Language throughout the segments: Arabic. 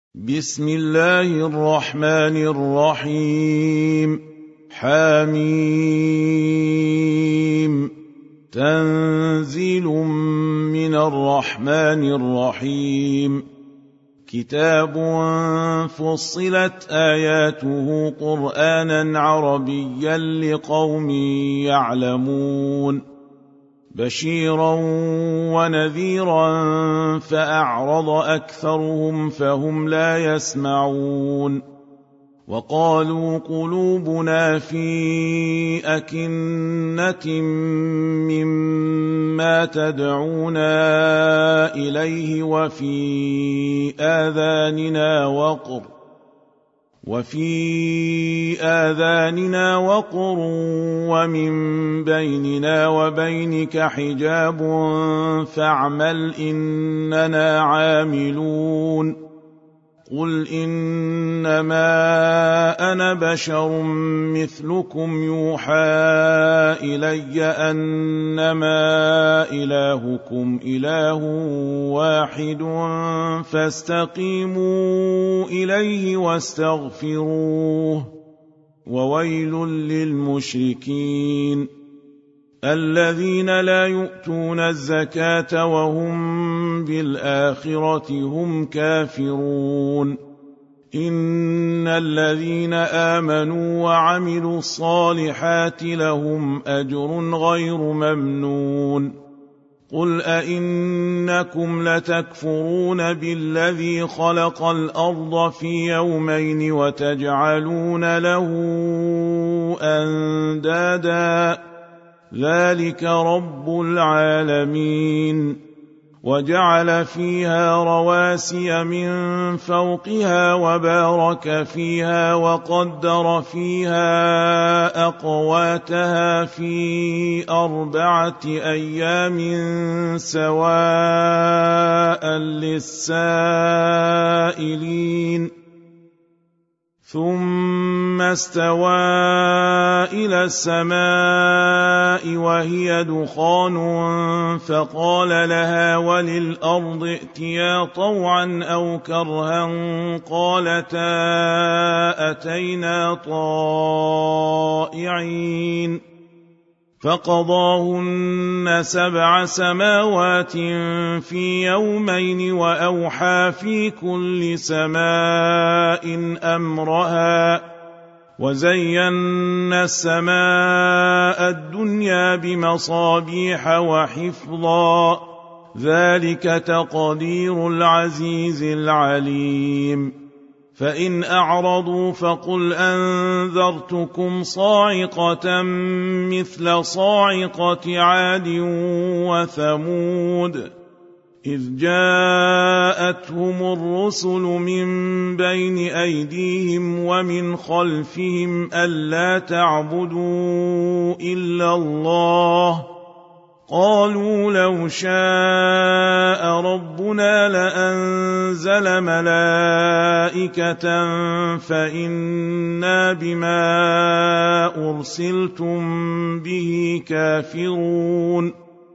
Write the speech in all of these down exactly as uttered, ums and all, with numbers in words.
بسم الله الرحمن الرحيم. حميم. تنزيل من الرحمن الرحيم. كتاب فصلت آياته قرآنا عربيا لقوم يعلمون بشيرا ونذيرا فأعرض أكثرهم فهم لا يسمعون وقالوا قلوبنا في أكنة مما تدعونا إليه وفي آذاننا وقر وفي آذاننا وقر ومن بيننا وبينك حجاب فاعمل إننا عاملون قل إنما أنا بشر مثلكم يوحى إلي أنما إلهكم إله واحد فاستقيموا إليه واستغفروه وويل للمشركين الذين لا يؤتون الزكاة وهم بالآخرة هم كافرون إن الذين آمنوا وعملوا الصالحات لهم أجر غير ممنون قل أئنكم لتكفرون بالذي خلق الأرض في يومين وتجعلون له أندادا ذلك رب العالمين وجعل فيها رواسي من فوقها وبارك فيها وقدر فيها أقواتها في أربعة أيام سواء للسائلين ثم استوى إلى السماء وهي دخان فقال لها وللأرض ائتيا طوعا أو كرها قالتا أتينا طائعين فقضاهن سبع سماوات في يومين وأوحى في كل سماء أمرها وزينا السماء الدنيا بمصابيح وحفظا ذلك تقدير العزيز العليم فإن أعرضوا فقل أنذرتكم صاعقة مثل صاعقة عاد وثمود إذ جاءتهم الرسل من بين أيديهم ومن خلفهم ألا تعبدوا إلا الله قالوا لو شاء ربنا لأنزل ملائكة فإنا بما أرسلتم به كافرون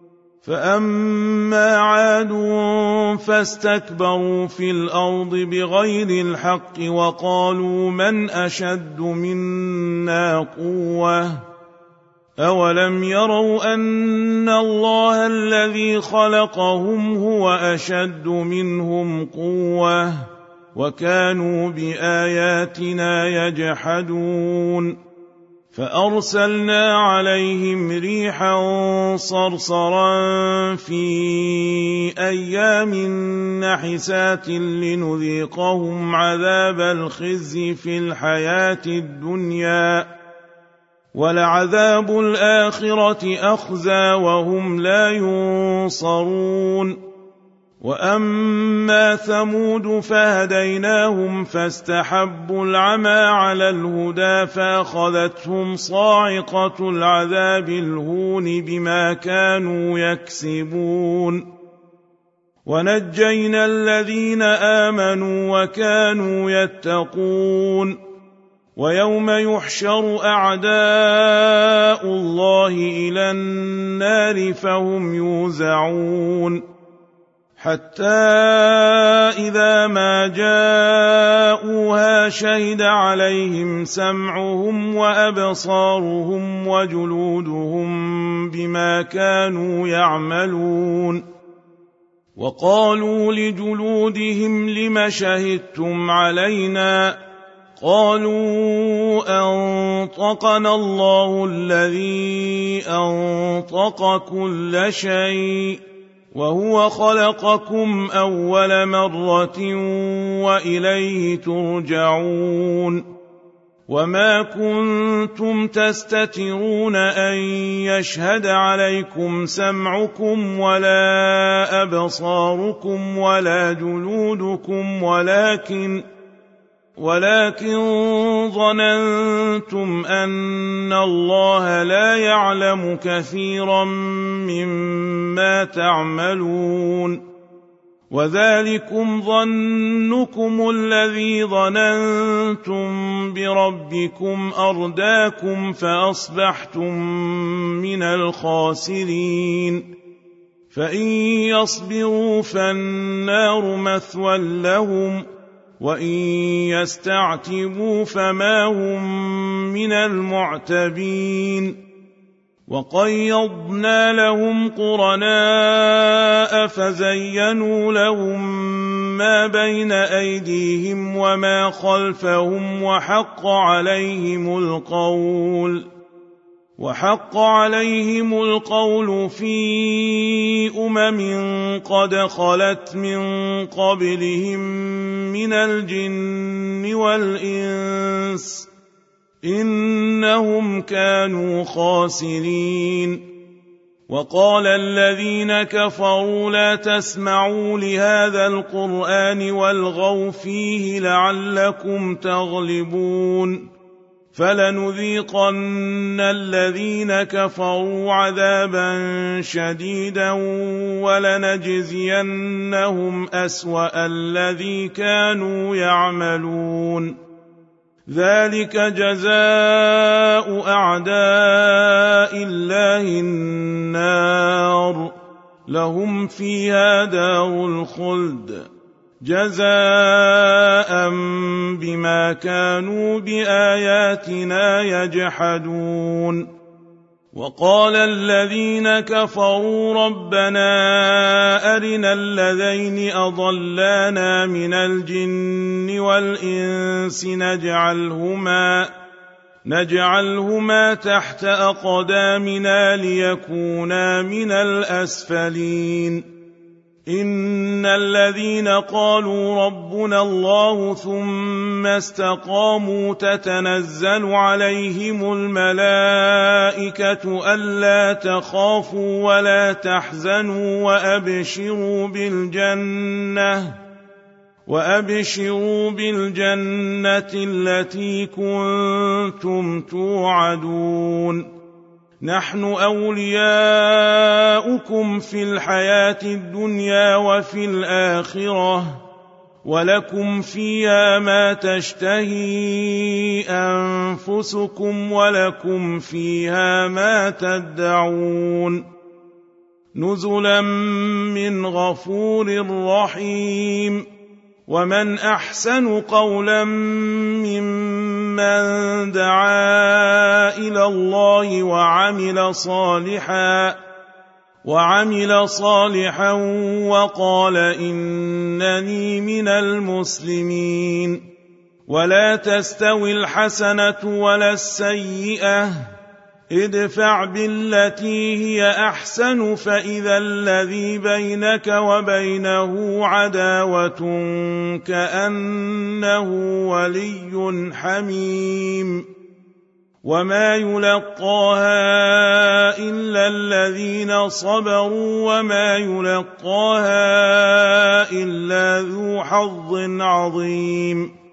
فأما عاد فاستكبروا في الأرض بغير الحق وقالوا من أشد منا قوة أولم يروا أن الله الذي خلقهم هو أشد منهم قوة وكانوا بآياتنا يجحدون فأرسلنا عليهم ريحا صرصرا في أيام نحسات لنذيقهم عذاب الخزي في الحياة الدنيا ولعذاب الآخرة أخزى وهم لا ينصرون وأما ثمود فهديناهم فاستحبوا العمى على الهدى فأخذتهم صاعقة العذاب الهون بما كانوا يكسبون ونجينا الذين آمنوا وكانوا يتقون ويوم يحشر أعداء الله إلى النار فهم يوزعون حتى إذا ما جاءوها شهد عليهم سمعهم وأبصارهم وجلودهم بما كانوا يعملون وقالوا لجلودهم لم شهدتم علينا قالوا أنطقنا الله الذي أنطق كل شيء وهو خلقكم أول مرة وإليه ترجعون وما كنتم تستترون أن يشهد عليكم سمعكم ولا أبصاركم ولا جلودكم ولكن ولكن ظننتم أن الله لا يعلم كثيرا مما تعملون وذلكم ظنكم الذي ظننتم بربكم أرداكم فأصبحتم من الخاسرين فإن يصبروا فالنار مثوى لهم وإن يستعتبوا فما هم من المعتبين وقيضنا لهم قرناء فزينوا لهم ما بين أيديهم وما خلفهم وحق عليهم القول وحق عليهم القول في أمم قد خلت من قبلهم من الجن والإنس إنهم كانوا خاسرين وقال الذين كفروا لا تسمعوا لهذا القرآن والغوا فيه لعلكم تغلبون فلنذيقن الذين كفروا عذابا شديدا ولنجزينهم أسوأ الذي كانوا يعملون ذلك جزاء أعداء الله النار لهم فيها دار الخلد جزاء بما كانوا بآياتنا يجحدون وقال الذين كفروا ربنا أرنا الذين أضلانا من الجن والإنس نجعلهما نجعلهما تحت أقدامنا ليكونا من الأسفلين إن الذين قالوا ربنا الله ثم استقاموا تتنزل عليهم الملائكة ألا تخافوا ولا تحزنوا وأبشروا بالجنة وأبشروا بالجنة التي كنتم توعدون نحن أولياؤكم في الحياة الدنيا وفي الآخرة ولكم فيها ما تشتهي أنفسكم ولكم فيها ما تدعون نزلا من غفور رحيم ومن أحسن قولا ممن دعا إلى الله وعمل صالحا وعمل صالحا وقال إنني من المسلمين ولا تستوي الحسنة ولا السيئة ادفع بالتي هي أحسن فإذا الذي بينك وبينه عداوة كأنه ولي حميم وما يلقاها إلا الذين صبروا وما يلقاها إلا ذو حظ عظيم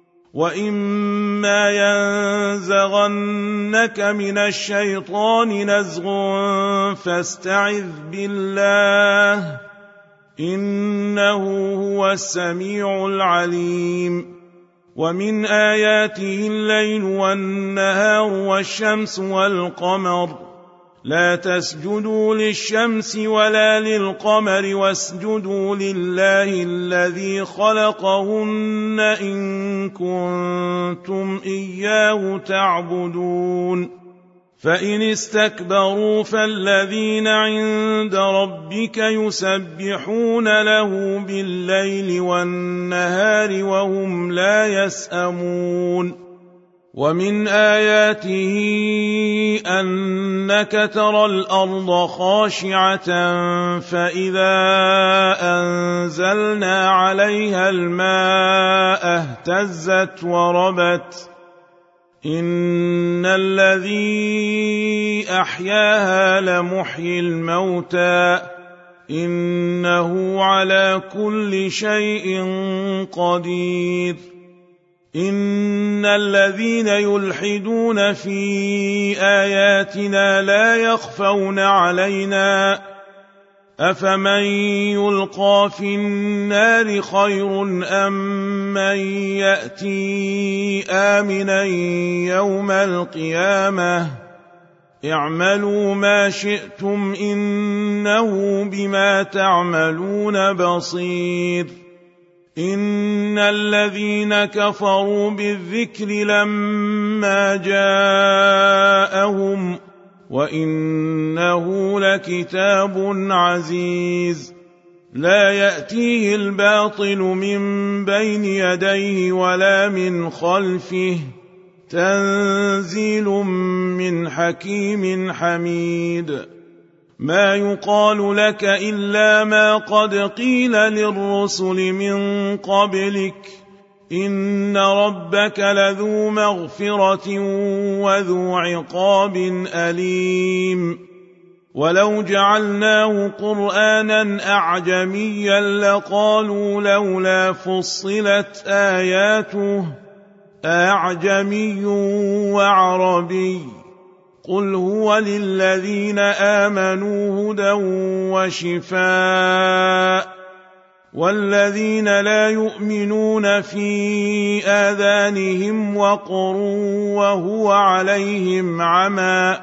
وإما ينزغنك من الشيطان نزغ فاستعذ بالله إنه هو السميع العليم ومن آياته الليل والنهار والشمس والقمر لا تسجدوا للشمس ولا للقمر واسجدوا لله الذي خلقهن إن كنتم إياه تعبدون فإن استكبروا فالذين عند ربك يسبحون له بالليل والنهار وهم لا يسأمون ومن آياته أنك ترى الأرض خاشعة فإذا أنزلنا عليها الماء اهتزت وربت إن الذي أحياها لمحيي الموتى إنه على كل شيء قدير إن الذين يلحدون في آياتنا لا يخفون علينا أفمن يلقى في النار خير أم من يأتي آمنا يوم القيامة اعملوا ما شئتم إنه بما تعملون بصير إن الذين كفروا بالذكر لما جاءهم وإنه لكتاب عزيز لا يأتيه الباطل من بين يديه ولا من خلفه تنزيل من حكيم حميد ما يقال لك إلا ما قد قيل للرسل من قبلك إن ربك لذو مغفرة وذو عقاب أليم ولو جعلناه قرآنا أعجميا لقالوا لولا فصلت آياته أعجمي وعربي قل هو للذين آمنوا هدى وشفاء والذين لا يؤمنون في آذانهم وقر وهو عليهم عمى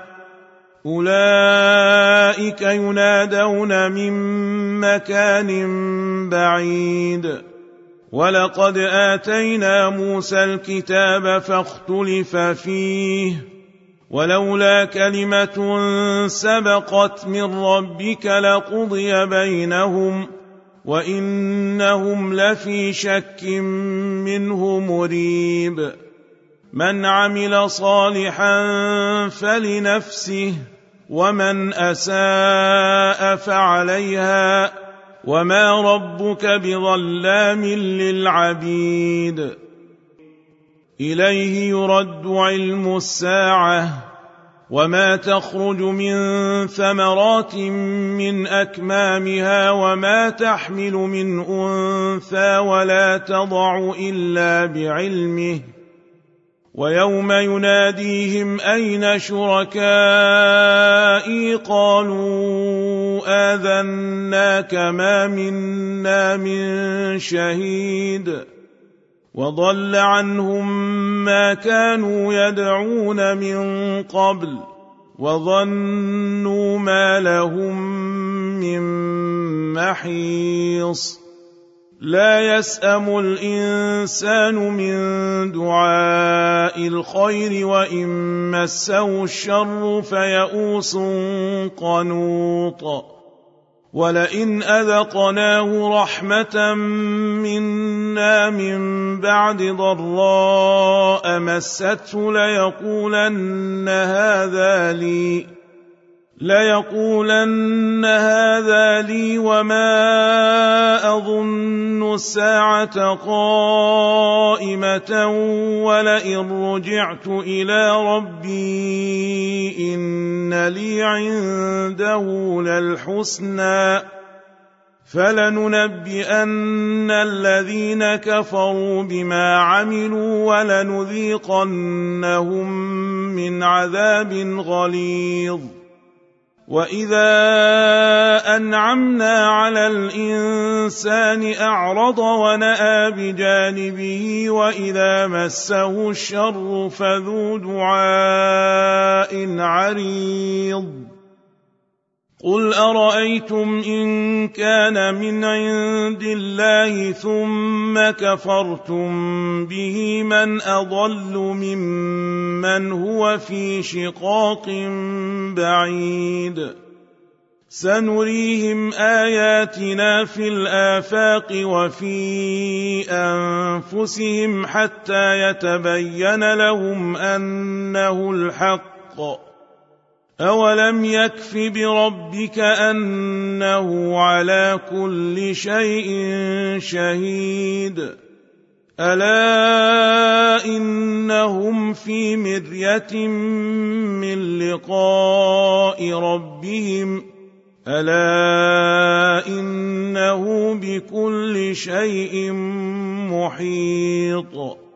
أولئك ينادون من مكان بعيد ولقد آتينا موسى الكتاب فاختلف فيه ولولا كلمة سبقت من ربك لقضي بينهم وإنهم لفي شك منه مريب من عمل صالحا فلنفسه ومن أساء فعليها وما ربك بظلام للعبيد إليه يرد علم الساعة وما تخرج من ثمرات من أكمامها وما تحمل من أنثى ولا تضع إلا بعلمه ويوم يناديهم أين شركائي قالوا آذناك ما منا من شهيد وضل عنهم ما كانوا يدعون من قبل وظنوا ما لهم من محيص لا يسأم الإنسان من دعاء الخير وإن مسه الشر فيئوس قنوط ولئن أذقناه رحمة منا من بعد ضراء مسته ليقولن هذا لي ليقولن هذا لي وما أظن الساعة قائمة ولئن رجعت إلى ربي إن لي عنده للحسنى فلننبئن الذين كفروا بما عملوا ولنذيقنهم من عذاب غليظ وإذا أنعمنا على الإنسان أعرض ونأى بجانبه وإذا مسه الشر فذو دعاء عريض قل أرأيتم إن كان من عند الله ثم كفرتم به من أضل ممن هو في شقاق بعيد سنريهم آياتنا في الآفاق وفي أنفسهم حتى يتبين لهم أنه الحق أولم يكف بربك أنه على كل شيء شهيد ألا إنهم في مرية من لقاء ربهم ألا إنه بكل شيء محيط